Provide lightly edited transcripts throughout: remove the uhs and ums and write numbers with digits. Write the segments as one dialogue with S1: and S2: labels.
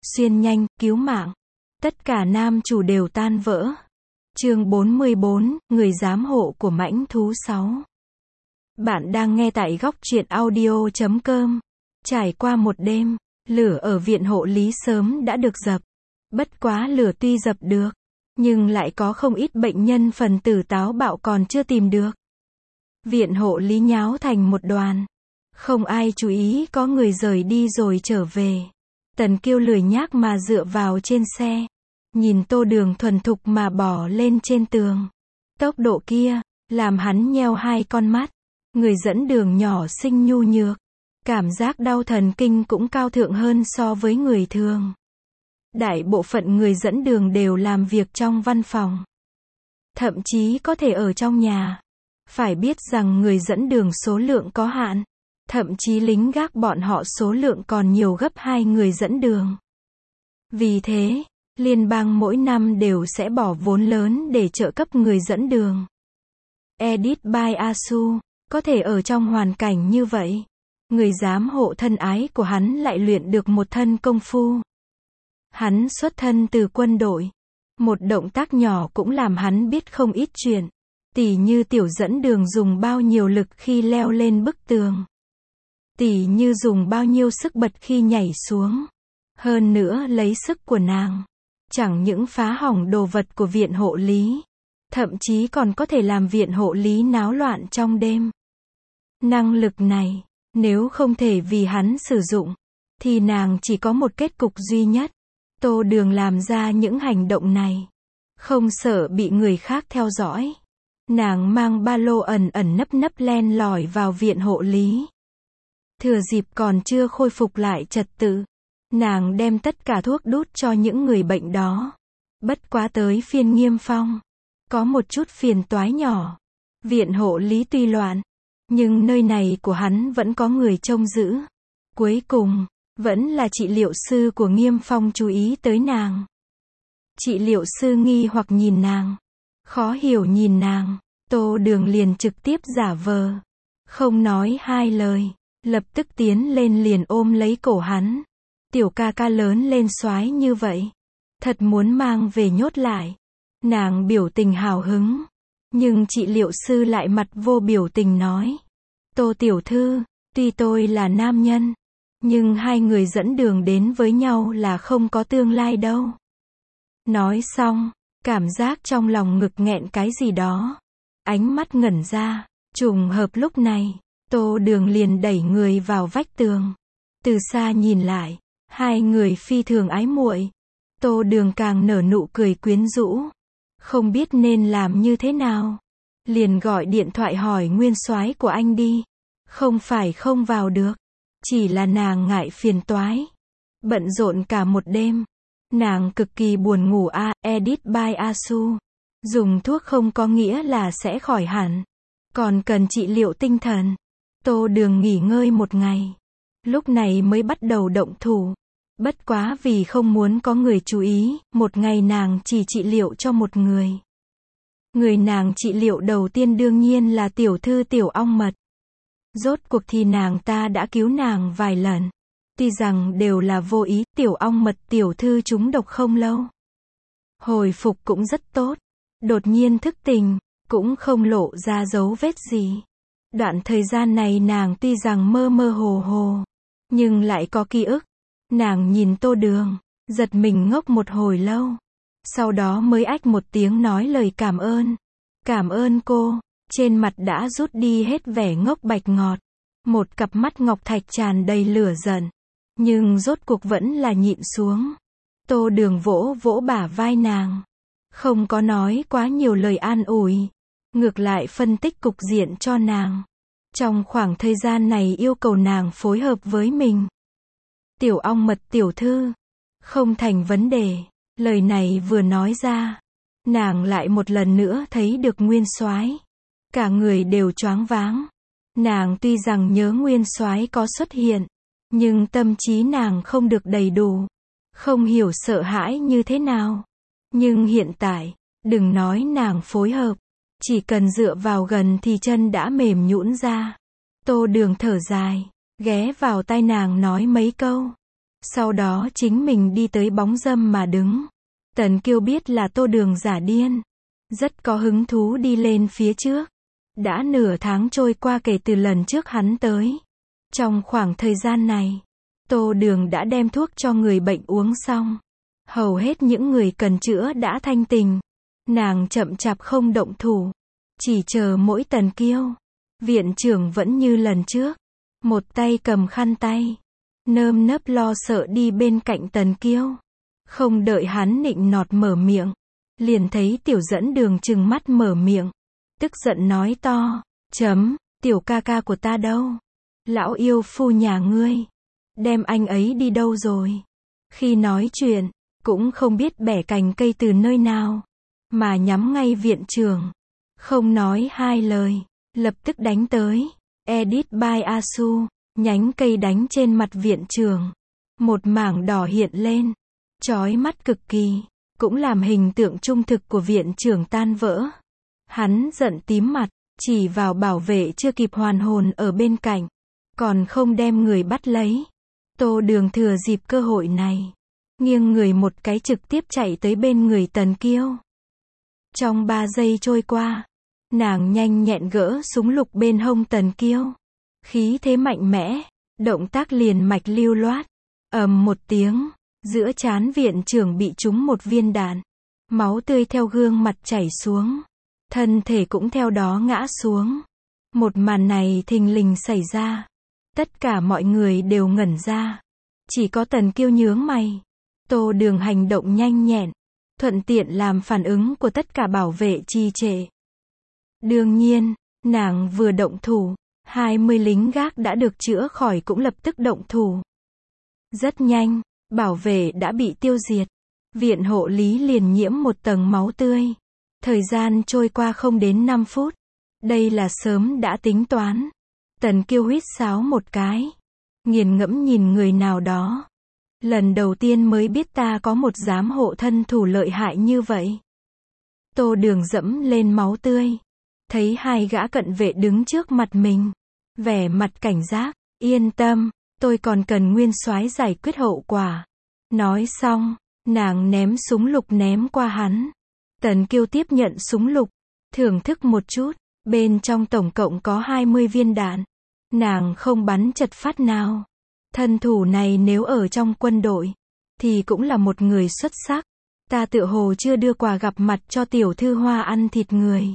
S1: xuyên nhanh, cứu mạng. Tất cả nam chủ đều tan vỡ. Chương 44, người giám hộ của mãnh thú 6. Bạn đang nghe tại góc truyện audio.com. Trải qua một đêm, lửa ở viện hộ lý sớm đã được dập. Bất quá lửa tuy dập được, nhưng lại có không ít bệnh nhân phần tử táo bạo còn chưa tìm được. Viện hộ lý nháo thành một đoàn. Không ai chú ý có người rời đi rồi trở về. Tần Kiêu lười nhác mà dựa vào trên xe. Nhìn Tô Đường thuần thục mà bỏ lên trên tường. Tốc độ kia, làm hắn nheo hai con mắt. Người dẫn đường nhỏ xinh nhu nhược. Cảm giác đau thần kinh cũng cao thượng hơn so với người thường. Đại bộ phận người dẫn đường đều làm việc trong văn phòng. Thậm chí có thể ở trong nhà. Phải biết rằng người dẫn đường số lượng có hạn. Thậm chí lính gác bọn họ số lượng còn nhiều gấp 2 người dẫn đường. Vì thế, liên bang mỗi năm đều sẽ bỏ vốn lớn để trợ cấp người dẫn đường. Edit by Asu, có thể ở trong hoàn cảnh như vậy. Người giám hộ thân ái của hắn lại luyện được một thân công phu. Hắn xuất thân từ quân đội. Một động tác nhỏ cũng làm hắn biết không ít chuyện. Tỉ như tiểu dẫn đường dùng bao nhiêu lực khi leo lên bức tường. Tỉ như dùng bao nhiêu sức bật khi nhảy xuống. Hơn nữa lấy sức của nàng. Chẳng những phá hỏng đồ vật của viện hộ lý. Thậm chí còn có thể làm viện hộ lý náo loạn trong đêm. Năng lực này, nếu không thể vì hắn sử dụng, thì nàng chỉ có một kết cục duy nhất. Tô Đường làm ra những hành động này. Không sợ bị người khác theo dõi. Nàng mang ba lô ẩn ẩn nấp nấp len lỏi vào viện hộ lý. Thừa dịp còn chưa khôi phục lại trật tự. Nàng đem tất cả thuốc đút cho những người bệnh đó. Bất quá tới phiên Nghiêm Phong. Có một chút phiền toái nhỏ. Viện hộ lý tuy loạn. Nhưng nơi này của hắn vẫn có người trông giữ. Cuối cùng, vẫn là trị liệu sư của Nghiêm Phong chú ý tới nàng. Trị liệu sư nghi hoặc nhìn nàng. Khó hiểu nhìn nàng. Tô Đường liền trực tiếp giả vờ. Không nói hai lời. Lập tức tiến lên liền ôm lấy cổ hắn. Tiểu ca ca lớn lên soái như vậy. Thật muốn mang về nhốt lại. Nàng biểu tình hào hứng. Nhưng trị liệu sư lại mặt vô biểu tình nói. Tô tiểu thư, tuy tôi là nam nhân. Nhưng hai người dẫn đường đến với nhau là không có tương lai đâu. Nói xong, cảm giác trong lòng ngực nghẹn cái gì đó. Ánh mắt ngẩn ra. Trùng hợp lúc này, Tô Đường liền đẩy người vào vách tường. Từ xa nhìn lại, hai người phi thường ái muội. Tô Đường càng nở nụ cười quyến rũ. Không biết nên làm như thế nào. Liền gọi điện thoại hỏi nguyên soái của anh đi. Không phải không vào được. Chỉ là nàng ngại phiền toái. Bận rộn cả một đêm. Nàng cực kỳ buồn ngủ edit by Asu. Dùng thuốc không có nghĩa là sẽ khỏi hẳn. Còn cần trị liệu tinh thần. Tô Đường nghỉ ngơi một ngày. Lúc này mới bắt đầu động thủ. Bất quá vì không muốn có người chú ý, một ngày nàng chỉ trị liệu cho một người. Người nàng trị liệu đầu tiên đương nhiên là tiểu thư Tiểu Ong Mật. Rốt cuộc thì nàng ta đã cứu nàng vài lần. Tuy rằng đều là vô ý, Tiểu Ong Mật tiểu thư trúng độc không lâu. Hồi phục cũng rất tốt. Đột nhiên thức tỉnh, cũng không lộ ra dấu vết gì. Đoạn thời gian này nàng tuy rằng mơ mơ hồ hồ, nhưng lại có ký ức. Nàng nhìn Tô Đường, giật mình ngốc một hồi lâu. Sau đó mới ách một tiếng nói lời cảm ơn. Cảm ơn cô. Trên mặt đã rút đi hết vẻ ngốc bạch ngọt. Một cặp mắt ngọc thạch tràn đầy lửa giận. Nhưng rốt cuộc vẫn là nhịn xuống. Tô Đường vỗ vỗ bả vai nàng. Không có nói quá nhiều lời an ủi. Ngược lại phân tích cục diện cho nàng. Trong khoảng thời gian này yêu cầu nàng phối hợp với mình. Tiểu Ong Mật tiểu thư. Không thành vấn đề. Lời này vừa nói ra. Nàng lại một lần nữa thấy được nguyên soái. Cả người đều choáng váng. Nàng tuy rằng nhớ nguyên soái có xuất hiện. Nhưng tâm trí nàng không được đầy đủ. Không hiểu sợ hãi như thế nào. Nhưng hiện tại, đừng nói nàng phối hợp. Chỉ cần dựa vào gần thì chân đã mềm nhũn ra. Tô Đường thở dài. Ghé vào tai nàng nói mấy câu. Sau đó chính mình đi tới bóng râm mà đứng. Tần Kiêu biết là Tô Đường giả điên. Rất có hứng thú đi lên phía trước. Đã nửa tháng trôi qua kể từ lần trước hắn tới. Trong khoảng thời gian này, Tô Đường đã đem thuốc cho người bệnh uống xong. Hầu hết những người cần chữa đã thanh tình. Nàng chậm chạp không động thủ. Chỉ chờ mỗi Tần Kiêu. Viện trưởng vẫn như lần trước. Một tay cầm khăn tay. Nơm nớp lo sợ đi bên cạnh Tần Kiêu. Không đợi hắn nịnh nọt mở miệng. Liền thấy Tiểu Dẫn Đường trừng mắt mở miệng. Tức giận nói to. Tiểu ca ca của ta đâu? Lão yêu phu nhà ngươi. Đem anh ấy đi đâu rồi? Khi nói chuyện, cũng không biết bẻ cành cây từ nơi nào. Mà nhắm ngay viện trưởng. Không nói hai lời. Lập tức đánh tới. Edit by Asu. Nhánh cây đánh trên mặt viện trưởng. Một mảng đỏ hiện lên. Chói mắt cực kỳ. Cũng làm hình tượng trung thực của viện trưởng tan vỡ. Hắn giận tím mặt. Chỉ vào bảo vệ chưa kịp hoàn hồn ở bên cạnh. Còn không đem người bắt lấy. Tô Đường thừa dịp cơ hội này. Nghiêng người một cái trực tiếp chạy tới bên người Tần Kiêu. Trong 3 giây trôi qua. Nàng nhanh nhẹn gỡ súng lục bên hông Tần Kiêu. Khí thế mạnh mẽ. Động tác liền mạch lưu loát. Ầm một tiếng. Giữa trán viện trưởng bị trúng một viên đạn. Máu tươi theo gương mặt chảy xuống. Thân thể cũng theo đó ngã xuống. Một màn này thình lình xảy ra. Tất cả mọi người đều ngẩn ra. Chỉ có Tần Kiêu nhướng mày. Tô Đường hành động nhanh nhẹn. Thuận tiện làm phản ứng của tất cả bảo vệ trì trệ. Đương nhiên, nàng vừa động thủ. 20 lính gác đã được chữa khỏi cũng lập tức động thủ. Rất nhanh, bảo vệ đã bị tiêu diệt. Viện hộ lý liền nhiễm một tầng máu tươi. Thời gian trôi qua không đến 5 phút. Đây là sớm đã tính toán. Tần Kiêu huýt sáo một cái. Nghiền ngẫm nhìn người nào đó. Lần đầu tiên mới biết ta có một giám hộ thân thủ lợi hại như vậy. Tô Đường dẫm lên máu tươi. Thấy 2 gã cận vệ đứng trước mặt mình. Vẻ mặt cảnh giác. Yên tâm, tôi còn cần Nguyên soái giải quyết hậu quả. Nói xong, nàng ném súng lục ném qua hắn. Tần Kiêu tiếp nhận súng lục. Thưởng thức một chút. Bên trong tổng cộng có 20 viên đạn. Nàng không bắn chật phát nào. Thân thủ này nếu ở trong quân đội, thì cũng là một người xuất sắc. Ta tựa hồ chưa đưa quà gặp mặt cho tiểu thư Hoa ăn thịt người.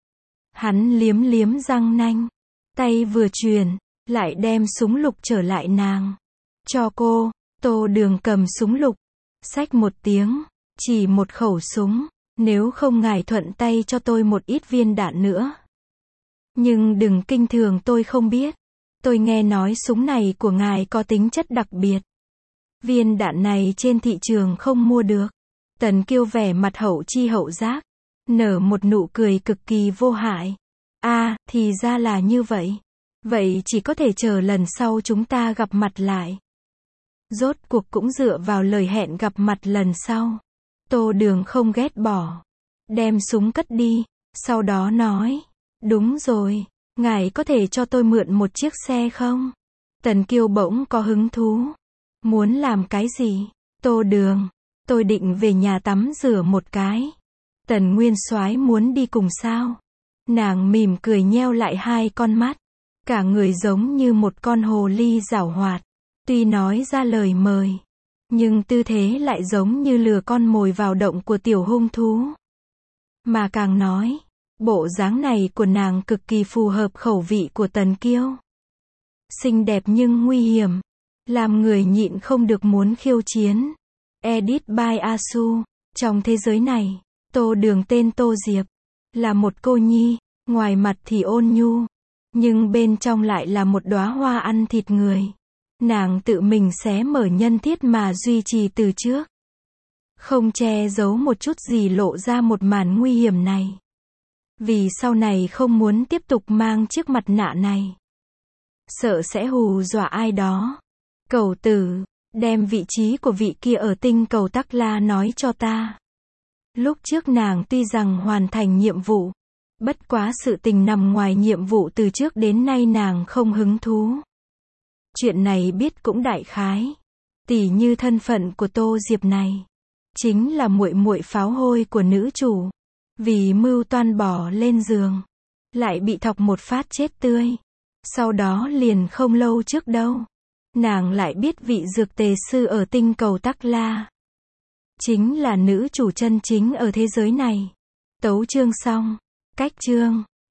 S1: Hắn liếm liếm răng nanh. Tay vừa truyền, lại đem súng lục trở lại nàng. Cho cô. Tô Đường cầm súng lục. Xách một tiếng. Chỉ một khẩu súng. Nếu không ngài thuận tay cho tôi một ít viên đạn nữa. Nhưng đừng kinh thường tôi không biết. Tôi nghe nói súng này của ngài có tính chất đặc biệt. Viên đạn này trên thị trường không mua được. Tần Kiêu vẻ mặt hậu chi hậu giác. Nở một nụ cười cực kỳ vô hại. Thì ra là như vậy. Vậy chỉ có thể chờ lần sau chúng ta gặp mặt lại. Rốt cuộc cũng dựa vào lời hẹn gặp mặt lần sau. Tô Đường không ghét bỏ. Đem súng cất đi. Sau đó nói. Đúng rồi. Ngài có thể cho tôi mượn một chiếc xe không? Tần Kiêu bỗng có hứng thú. Muốn làm cái gì? Tô Đường. Tôi định về nhà tắm rửa một cái. Tần Nguyên soái muốn đi cùng sao? Nàng mỉm cười nheo lại 2 con mắt. Cả người giống như một con hồ ly giảo hoạt. Tuy nói ra lời mời. Nhưng tư thế lại giống như lừa con mồi vào động của tiểu hung thú. Mà càng nói. Bộ dáng này của nàng cực kỳ phù hợp khẩu vị của Tần Kiêu. Xinh đẹp nhưng nguy hiểm. Làm người nhịn không được muốn khiêu chiến. Edit by Asu. Trong thế giới này, Tô Đường tên Tô Diệp. Là một cô nhi. Ngoài mặt thì ôn nhu. Nhưng bên trong lại là một đóa hoa ăn thịt người. Nàng tự mình xé mở nhân thiết mà duy trì từ trước. Không che giấu một chút gì lộ ra một màn nguy hiểm này. Vì sau này không muốn tiếp tục mang chiếc mặt nạ này. Sợ sẽ hù dọa ai đó. Cầu tử, đem vị trí của vị kia ở tinh cầu Tắc La nói cho ta. Lúc trước nàng tuy rằng hoàn thành nhiệm vụ. Bất quá sự tình nằm ngoài nhiệm vụ từ trước đến nay nàng không hứng thú. Chuyện này biết cũng đại khái. Tỉ như thân phận của Tô Diệp này, chính là muội muội pháo hôi của nữ chủ. Vì mưu toan bỏ lên giường, lại bị thọc một phát chết tươi. Sau đó liền không lâu trước đâu, nàng lại biết vị dược tề sư ở tinh cầu Tắc La chính là nữ chủ chân chính ở thế giới này. Tấu chương xong. Cách chương